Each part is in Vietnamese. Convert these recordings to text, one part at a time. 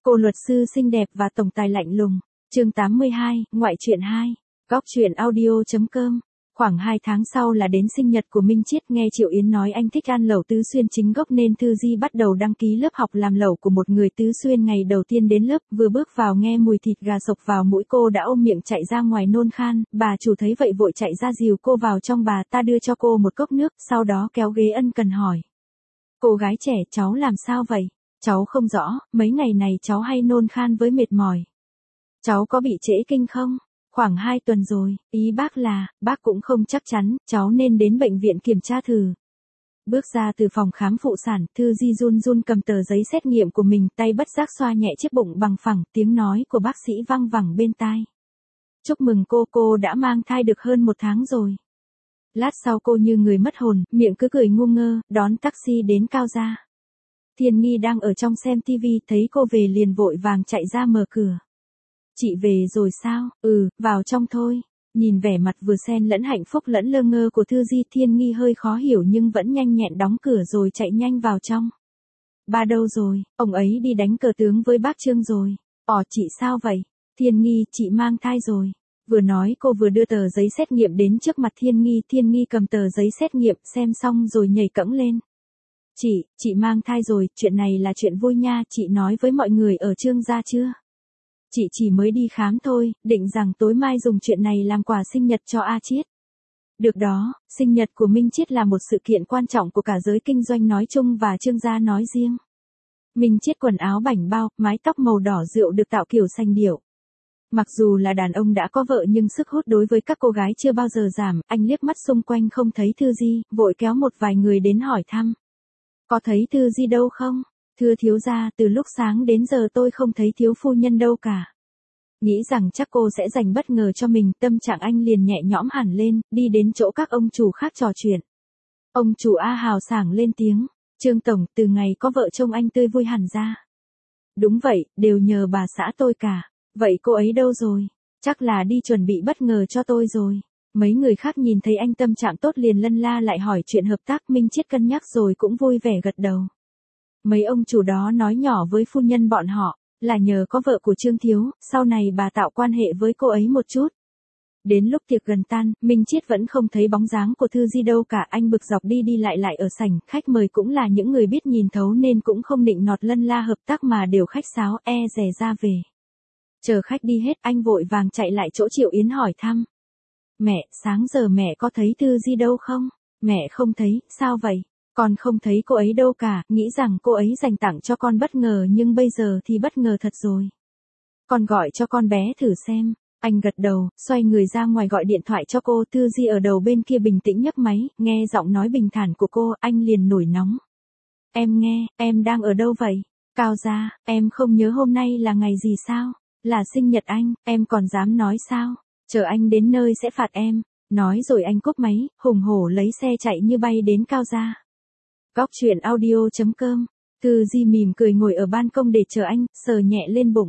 Cô luật sư xinh đẹp và tổng tài lạnh lùng. Chương 82, ngoại truyện 2. Góc truyện audio.com. Khoảng 2 tháng sau là đến sinh nhật của Minh Chiết, nghe Triệu Yến nói anh thích ăn lẩu Tứ Xuyên chính gốc nên Thư Di bắt đầu đăng ký lớp học làm lẩu của một người Tứ Xuyên. Ngày đầu tiên đến lớp, vừa bước vào nghe mùi thịt gà sộc vào mũi cô đã ôm miệng chạy ra ngoài nôn khan, bà chủ thấy vậy vội chạy ra dìu cô vào trong, bà ta đưa cho cô một cốc nước, sau đó kéo ghế ân cần hỏi. Cô gái trẻ, cháu làm sao vậy? Cháu không rõ, mấy ngày này cháu hay nôn khan với mệt mỏi. Cháu có bị trễ kinh không? Khoảng 2 tuần rồi, ý bác là, bác cũng không chắc chắn, cháu nên đến bệnh viện kiểm tra thử. Bước ra từ phòng khám phụ sản, Thư Di run run cầm tờ giấy xét nghiệm của mình, tay bất giác xoa nhẹ chiếc bụng bằng phẳng, tiếng nói của bác sĩ vang vẳng bên tai. Chúc mừng cô đã mang thai được hơn 1 tháng rồi. Lát sau cô như người mất hồn, miệng cứ cười ngu ngơ, đón taxi đến Cao Gia. Thiên Nghi đang ở trong xem tivi, thấy cô về liền vội vàng chạy ra mở cửa. Chị về rồi sao? Vào trong thôi. Nhìn vẻ mặt vừa xen lẫn hạnh phúc lẫn lơ ngơ của Thư Di, Thiên Nghi hơi khó hiểu nhưng vẫn nhanh nhẹn đóng cửa rồi chạy nhanh vào trong. Ba đâu rồi? Ông ấy đi đánh cờ tướng với bác Trương rồi. Chị sao vậy? Thiên Nghi, chị mang thai rồi. Vừa nói cô vừa đưa tờ giấy xét nghiệm đến trước mặt Thiên Nghi cầm tờ giấy xét nghiệm xem xong rồi nhảy cẫng lên. Chị mang thai rồi, chuyện này là chuyện vui nha, chị nói với mọi người ở Trương gia chưa? Chị chỉ mới đi khám thôi, định rằng tối mai dùng chuyện này làm quà sinh nhật cho A Chiết. Được đó, sinh nhật của Minh Chiết là một sự kiện quan trọng của cả giới kinh doanh nói chung và Trương gia nói riêng. Minh Chiết quần áo bảnh bao, mái tóc màu đỏ rượu được tạo kiểu xanh điệu. Mặc dù là đàn ông đã có vợ nhưng sức hút đối với các cô gái chưa bao giờ giảm, anh liếc mắt xung quanh không thấy Thư Di, vội kéo một vài người đến hỏi thăm. Có thấy Thư Di đâu không? Thưa thiếu gia, từ lúc sáng đến giờ tôi không thấy thiếu phu nhân đâu cả. Nghĩ rằng chắc cô sẽ dành bất ngờ cho mình, tâm trạng anh liền nhẹ nhõm hẳn lên, đi đến chỗ các ông chủ khác trò chuyện. Ông chủ A hào sảng lên tiếng. Trương tổng, từ ngày có vợ chồng anh tươi vui hẳn ra. Đúng vậy, đều nhờ bà xã tôi cả. Vậy cô ấy đâu rồi? Chắc là đi chuẩn bị bất ngờ cho tôi rồi. Mấy người khác nhìn thấy anh tâm trạng tốt liền lân la lại hỏi chuyện hợp tác. Minh Chiết cân nhắc rồi cũng vui vẻ gật đầu. Mấy ông chủ đó nói nhỏ với phu nhân bọn họ, là nhờ có vợ của Trương thiếu, sau này bà tạo quan hệ với cô ấy một chút. Đến lúc tiệc gần tan, Minh Chiết vẫn không thấy bóng dáng của Thư Di đâu cả, anh bực dọc đi lại ở sảnh, khách mời cũng là những người biết nhìn thấu nên cũng không định nọt lân la hợp tác mà đều khách sáo, dè ra về. Chờ khách đi hết, anh vội vàng chạy lại chỗ Triệu Yến hỏi thăm. Mẹ, sáng giờ mẹ có thấy Thư Di đâu không? Mẹ không thấy, sao vậy? Con không thấy cô ấy đâu cả, nghĩ rằng cô ấy dành tặng cho con bất ngờ nhưng bây giờ thì bất ngờ thật rồi. Con gọi cho con bé thử xem. Anh gật đầu, xoay người ra ngoài gọi điện thoại cho cô. Thư Di ở đầu bên kia bình tĩnh nhấc máy, nghe giọng nói bình thản của cô, anh liền nổi nóng. Em nghe, em đang ở đâu vậy? Cao gia, em không nhớ hôm nay là ngày gì sao? Là sinh nhật anh, em còn dám nói sao? Chờ anh đến nơi sẽ phạt em. Nói rồi anh cúp máy, hùng hổ lấy xe chạy như bay đến Cao gia. Góc truyện audio.com. Thư Di mỉm cười ngồi ở ban công để chờ anh, sờ nhẹ lên bụng.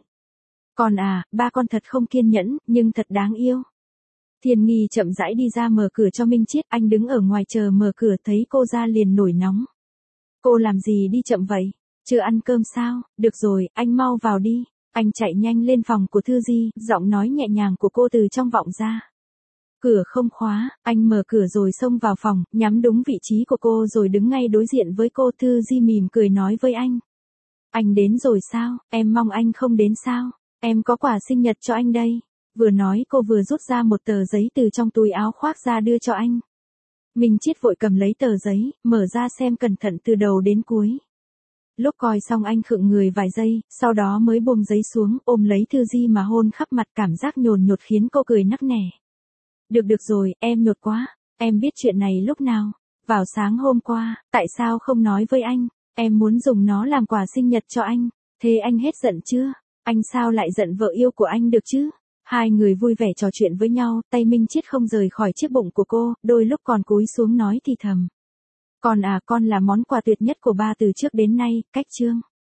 Ba con thật không kiên nhẫn, nhưng thật đáng yêu. Thiên Nghi chậm rãi đi ra mở cửa cho Minh Chiết, anh đứng ở ngoài chờ mở cửa thấy cô ra liền nổi nóng. Cô làm gì đi chậm vậy? Chưa ăn cơm sao? Được rồi, anh mau vào đi. Anh chạy nhanh lên phòng của Thư Di, giọng nói nhẹ nhàng của cô từ trong vọng ra. Cửa không khóa, anh mở cửa rồi xông vào phòng, nhắm đúng vị trí của cô rồi đứng ngay đối diện với cô. Thư Di mỉm cười nói với anh. Anh đến rồi sao? Em mong anh không đến sao? Em có quà sinh nhật cho anh đây. Vừa nói cô vừa rút ra một tờ giấy từ trong túi áo khoác ra đưa cho anh. Minh Chiết vội cầm lấy tờ giấy, mở ra xem cẩn thận từ đầu đến cuối. Lúc coi xong anh khựng người vài giây, sau đó mới buông giấy xuống, ôm lấy Thư Di mà hôn khắp mặt, cảm giác nhồn nhột khiến cô cười nắc nẻ. Được rồi, em nhột quá. Em biết chuyện này lúc nào? Vào sáng hôm qua, tại sao không nói với anh? Em muốn dùng nó làm quà sinh nhật cho anh. Thế anh hết giận chưa? Anh sao lại giận vợ yêu của anh được chứ? Hai người vui vẻ trò chuyện với nhau, tay Minh Chiết không rời khỏi chiếc bụng của cô, đôi lúc còn cúi xuống nói thì thầm. Con là món quà tuyệt nhất của ba từ trước đến nay, cách Trương.